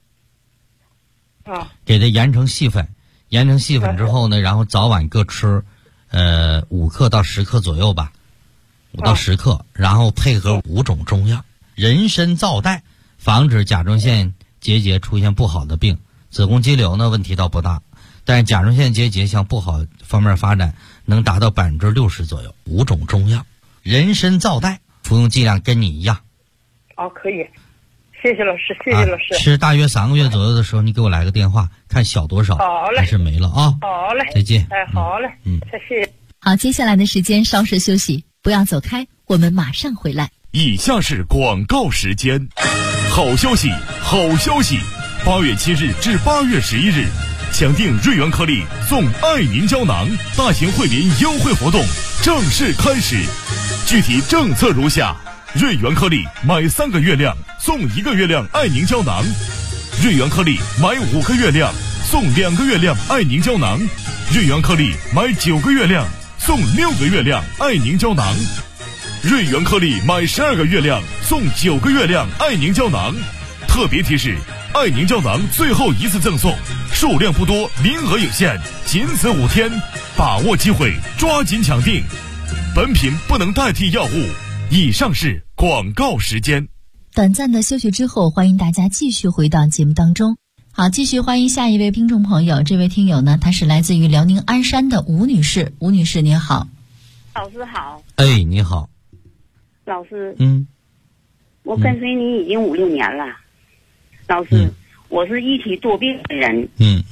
给它研成细粉，研成细粉之后呢，然后早晚各吃5克到10克左右吧，5到10克，然后配合5种中药，人参皂苷，防止甲状腺结节出现不好的病。子宫肌瘤呢问题倒不大，但是甲状腺结节向不好方面发展，能达到60%左右。5种中药，人参皂苷服用剂量跟你一样。
可以。谢谢老师，谢谢老师。
吃大约3个月左右的时候，你给我来个电话，看小多少，
好嘞，
还是没了啊？
好嘞，
再见。
好嘞，谢谢。
好，接下来的时间稍事休息，不要走开，我们马上回来。
以下是广告时间。好消息，好消息！8月7日至8月11日，抢订瑞元颗粒送爱凝胶囊大型惠民优惠活动正式开始，具体政策如下。瑞元颗粒买3个月亮送1个月亮爱凝胶囊，瑞元颗粒买5个月亮送2个月亮爱凝胶囊，瑞元颗粒买9个月亮送6个月亮爱凝胶囊，瑞元颗粒买12个月亮送9个月亮爱凝胶囊。特别提示，爱凝胶囊最后一次赠送，数量不多，名额有限，仅此5天，把握机会，抓紧抢订。本品不能代替药物。以上是广告时间。
短暂的休息之后，欢迎大家继续回到节目当中。好，继续欢迎下一位听众朋友。这位听友呢，她是来自于辽宁鞍山的吴女士。吴女士您好。
老师好。
你好。
老师，我跟随你已经5、6年了。老师，我是一体多病的人。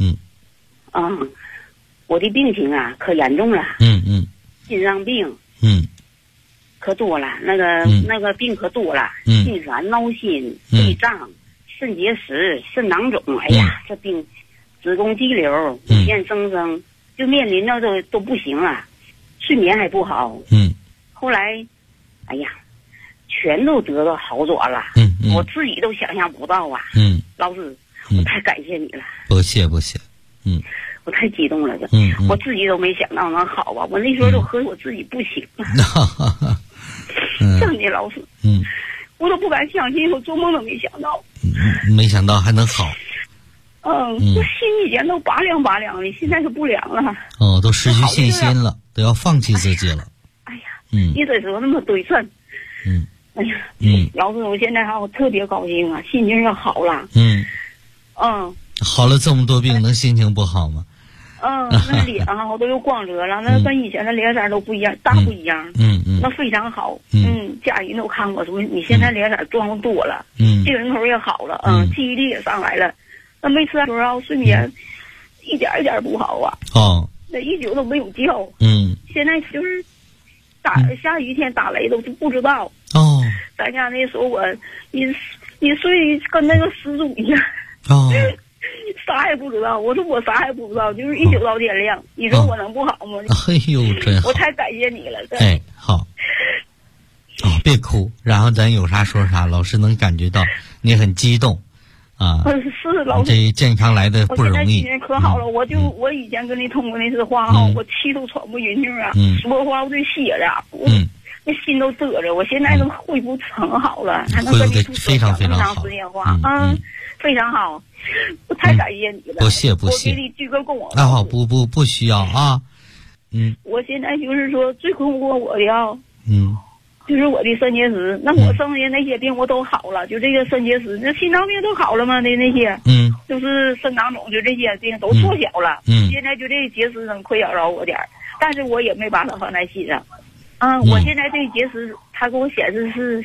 我的病情啊可严重了。心脏病。可多了，那个病可多了，心烦、闹心、胃胀、肾结石、肾囊肿，哎呀，这病，子宫肌瘤无限增生，就面临着都不行了，睡眠还不好。后来，哎呀，全都得到好转了。我自己都想象不到啊。老师，我太感谢你了。
不谢。
我太激动了，我自己都没想到能好啊！我那时候都和我自己不行了。真的，老师，我都不敢相信，我做梦都没想到。
没想到还能好。
我心以前都拔凉的，现在是不凉了。
都失去信心了，都要放弃自己了。
哎呀，你这说那么对称。哎呀，老师，我现在我特别高兴啊，心情也好了。
好了这么多病，能心情不好吗？
那脸我都有光泽了，那跟以前的脸色都不一样，大不一样。那非常好。家人都看我说你现在脸色壮多了，精神头也好了，记忆力也上来了。那没吃的时候睡眠一点一点不好啊。那一宿都没有觉。现在就是下雨天打雷都不知道。咱家那说我你睡跟那个失主一样。啥也不知道，我说我啥也不知道，就是一宿到天亮。你说我能不好吗？
哎呦，真好！
我太感谢你了。
好。别哭，然后咱有啥说啥。老师能感觉到你很激动啊。
是老师，
这健康来的不容易。
我现在心情可好了，我以前跟你通过那次话我气都喘不匀气啊，说话我就歇着，那心都嘚着。我现在都恢复很好了，还能跟你说
非常
长时间话。非常好，我太感谢你了。
不谢。
我给你鞠个躬。
那好，不需要啊。
我现在就是说最困惑我的就是我的肾结石。那我剩下那些病我都好了，就这个肾结石，那心脏病都好了吗？那些就是肾囊肿，就这些病都缩小了。现在就这结石能困扰我点儿，但是我也没把它放在心上。我现在这结石，它给我显示是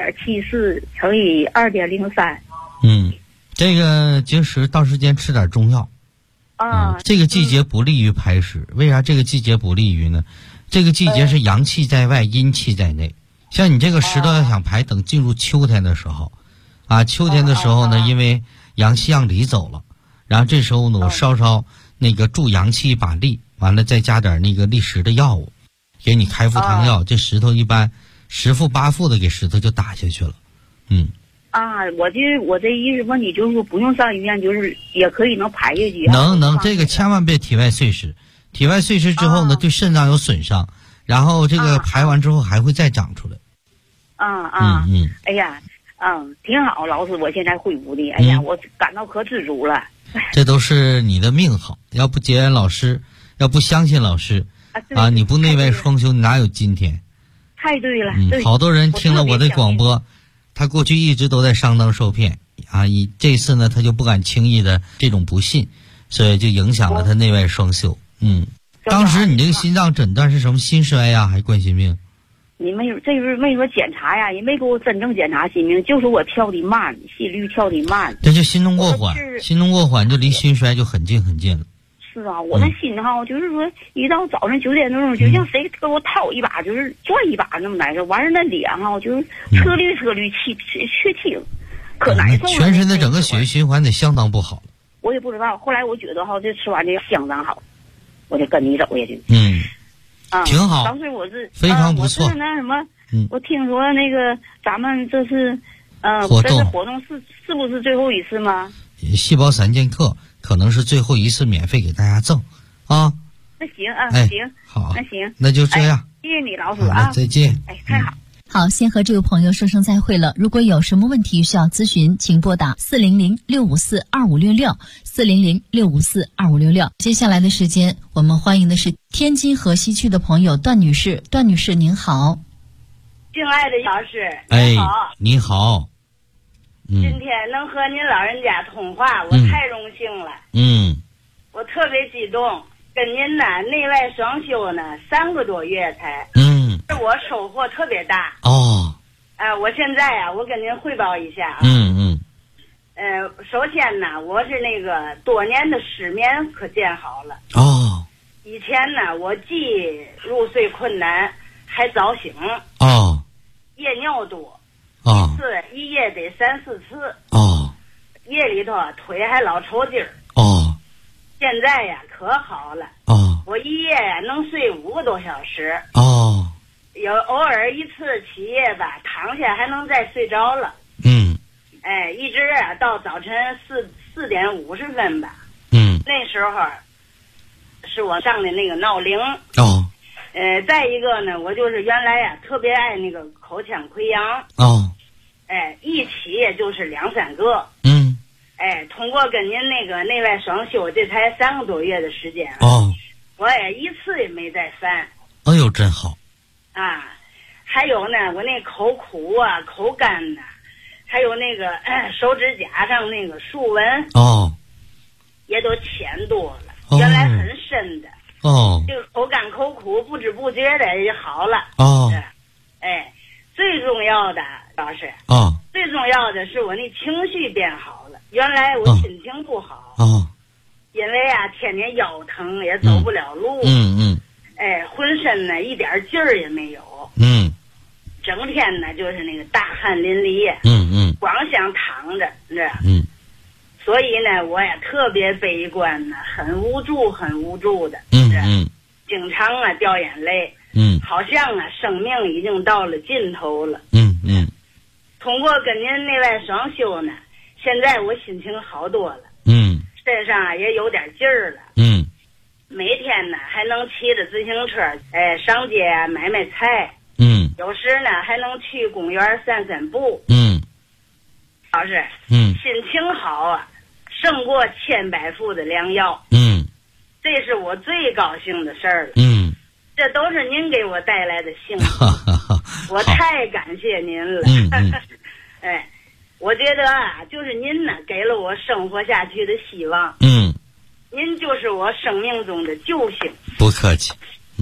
3.74乘以2.03。
这个结石到时间吃点中药。这个季节不利于排石。为啥这个季节不利于呢？这个季节是阳气在外，阴气在内。像你这个石头要想排，等进入秋天的时候，秋天的时候呢，因为阳气让离走了，然后这时候呢，我稍那个助阳气一把力，完了再加点那个利石的药物，给你开腹汤药。这石头一般10副8副的给石头就打下去了。
我这意思问你，就是说不用上医院，就是也可以能排下去。
能，这个千万别体外碎石。体外碎石之后呢，对肾脏有损伤，然后这个排完之后还会再长出来。
哎呀，挺好，老师，我现在恢复的，哎呀，我感到可知足了。
这都是你的命好，要不结缘老师，要不相信老师你不内外双修，你哪有今天？
太对了，
好多人听了我的广播，他过去一直都在上当受骗这次呢，他就不敢轻易的这种不信，所以就影响了他内外双修。当时你这个心脏诊断是什么心衰呀，还是冠心病？
你没说检查呀，也没给我真正检查心病，就是我跳的慢，心率跳的慢。
这就心动过缓，心动过缓就离心衰就很近很近了。
是啊，我那心就是说，一到早上9点多钟，就像谁给我掏一把，就是转一把那么难受。完事那脸就是车绿气血气，可难受了。
全身的整个血液循环得相当不好。
我也不知道，后来我觉得这吃完这个相当好，我就跟你走下去。
挺好。
当时我是
非常不错。
我是那什么，我听说那个咱们这是
活动
是不是最后一次吗？
细胞3剑客可能是最后一次免费给大家赠啊。
那行行
好，
那行，
那就这样。
谢谢你，老师啊，
再见。
太好。
好，先和这位朋友说声再会了。如果有什么问题需要咨询，请拨打400-654-2566，400-654-2566。接下来的时间，我们欢迎的是天津河西区的朋友段女士。段女士您好。
敬爱的老师，
你好。你好。
今天能和您老人家通话，我太荣幸了。我特别激动，跟您呢内外双修呢3个多月才。我收获特别大。我现在我跟您汇报一下首先呢，我是那个多年的失眠可见好了。以前呢，我既入睡困难，还早醒。夜尿多。一夜得3-4次。夜里头腿还老抽筋儿。现在可好了。我一夜能睡5个多小时。有偶尔一次起夜吧，躺下还能再睡着了。一直到早晨4点50分吧。那时候是我上的那个闹铃。再一个呢，我就是原来特别爱那个口腔溃疡。一起也就是2-3个。通过跟您那个内外双修，这才3个多月的时间。我一次也没再犯。
哎呦，真好。
还有呢，我那口苦口干还有那个手指甲上那个竖纹也都浅多了。原来很深的。这个口干口苦不知不觉的也好了。最重要的老师最重要的是我那情绪变好了。原来我心情不好。因为天天腰疼，也走不了路。浑身呢一点劲儿也没有。整天呢就是那个大汗淋漓。光想躺着，所以呢我也特别悲观呢，很无助的。经常掉眼泪。好像生命已经到了尽头了。通过跟您内外双修呢，现在我心情好多了。身上也有点劲儿了。每天呢还能骑着自行车上街买菜。有时呢还能去公园散步。老师，心情好胜过千百副的良药。这是我最高兴的事儿了。这都是您给我带来的幸福。我太感谢您了。我觉得就是您呢给了我生活下去的希望。您就是我生命中的救星。
不客气。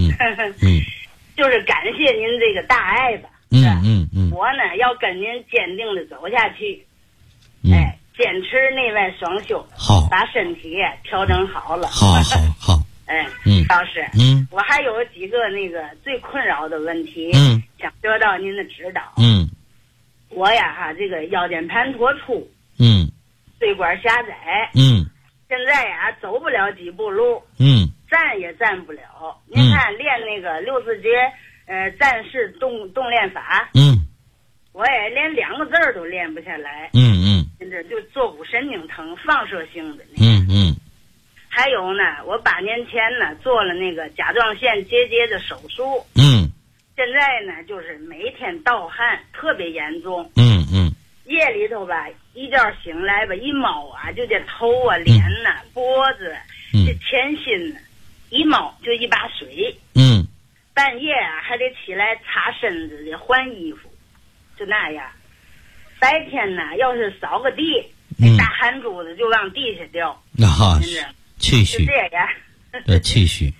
就是感谢您这个大爱吧。我呢要跟您坚定的走下去。坚持内外双修。
好。
把身体调整好了。
好。
老师。我还有几个那个最困扰的问题。想得到您的指导。我这个腰间盘突出。椎管狭窄。现在走不了几步路。站也站不了。您看练那个64节战士动练法。我也连2个字儿都练不下来。现在就坐骨神经疼，放射性的那个。还有呢，我8年前呢做了那个甲状腺结节的手术。 现在呢，就是每天盗汗特别严重。夜里头吧，一觉醒来吧，一摸啊，就这头啊、脸呐、脖子，这前心呢，一摸就一把水。半夜啊，还得起来擦身子的、换衣服，就那样。白天呢，要是扫个地，那大汗珠子就往地下掉。
气虚。
就这样。
气虚。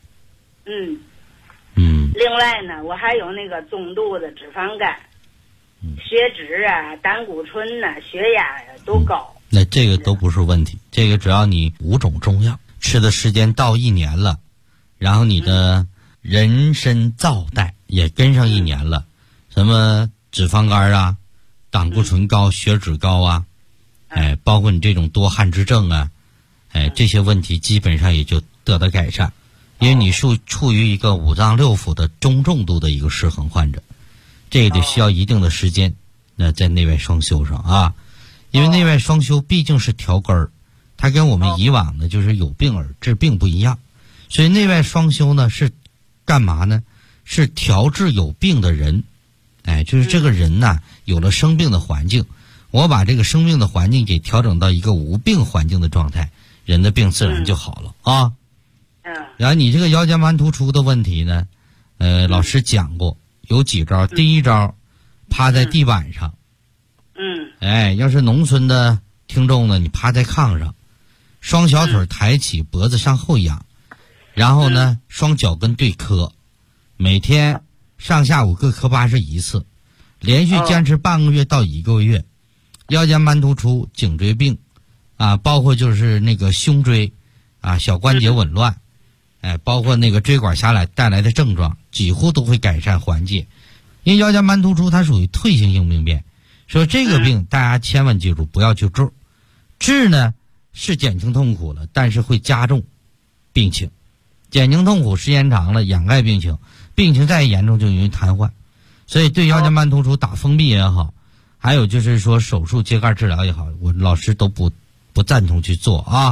另外呢，我还有那个中度的脂肪肝。血脂啊、胆固醇呐、血压呀都高，
那这个都不是问题。这个只要你5种中药吃的时间到1年了，然后你的人参皂带也跟上1年了，什么脂肪肝啊、胆固醇高、血脂高啊，包括你这种多汗之症啊，这些问题基本上也就得到改善，因为你处于一个5脏6腑的中重度的一个失衡患者。这也得需要一定的时间，那在内外双修上啊，因为内外双修毕竟是调根儿，它跟我们以往的就是有病而治病不一样，所以内外双修呢是干嘛呢？是调治有病的人，就是这个人呐有了生病的环境，我把这个生病的环境给调整到一个无病环境的状态，人的病自然就好了啊。然后你这个腰间盘突出的问题呢，老师讲过。有几招，第一招，趴在地板上。要是农村的听众呢，你趴在炕上，双小腿抬起，脖子向后仰，然后呢，双脚跟对磕，每天上下午各磕81次，连续坚持半个月到1个月，腰间盘突出、颈椎病，包括就是那个胸椎，小关节紊乱。包括那个椎管狭窄带来的症状，几乎都会改善缓解。因为腰间盘突出它属于退行性病变，所以这个病大家千万记住，不要去治。治呢是减轻痛苦了，但是会加重病情。减轻痛苦时间长了，掩盖病情，病情再严重就容易瘫痪。所以对腰间盘突出打封闭也好，还有就是说手术揭盖治疗也好，我老师都不赞同去做啊。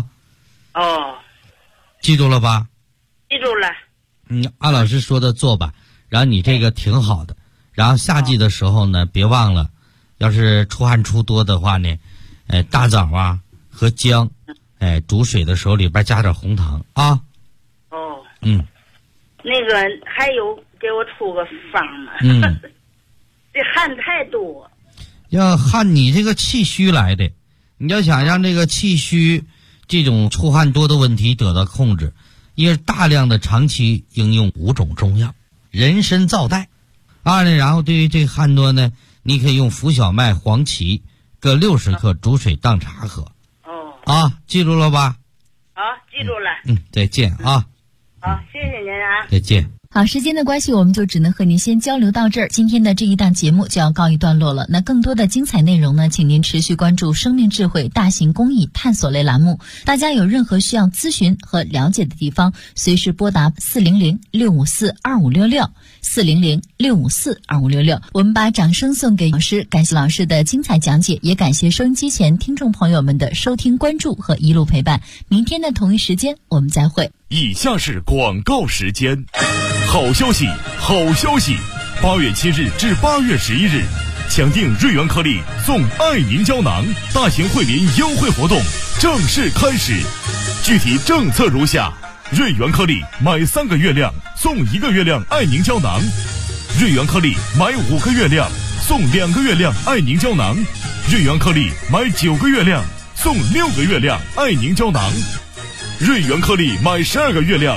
记住了吧？
记住了。
按老师说的做吧，然后你这个挺好的。然后夏季的时候呢，别忘了，要是出汗出多的话呢，大枣啊和姜，煮水的时候里边加点红糖啊。
那个还有给我出个方吗？这汗太多。
要汗你这个气虚来的，你要想让这个气虚这种出汗多的问题得到控制，因为大量的长期应用5种中药，人参皂带。然后对于这个汗多呢，你可以用浮小麦、黄芪各60克煮水当茶喝。记住了吧？
好，记住了。
再见啊。
好，谢谢您啊。
再见。
好，时间的关系，我们就只能和您先交流到这儿。今天的这一档节目就要告一段落了。那更多的精彩内容呢，请您持续关注生命智慧大型公益探索类栏目。大家有任何需要咨询和了解的地方，随时拨打400-654-2566 400-654-2566。我们把掌声送给老师，感谢老师的精彩讲解，也感谢收音机前听众朋友们的收听、关注和一路陪伴。明天的同一时间我们再会。
以下是广告时间。好消息，好消息！8月7日至8月11日，抢订瑞元颗粒送爱凝胶囊大型惠民优惠活动正式开始。具体政策如下：瑞元颗粒买3个月亮送1个月亮爱凝胶囊；瑞元颗粒买5个月亮送2个月亮爱凝胶囊；瑞元颗粒买9个月亮送6个月亮爱凝胶囊；瑞元颗粒买12个月亮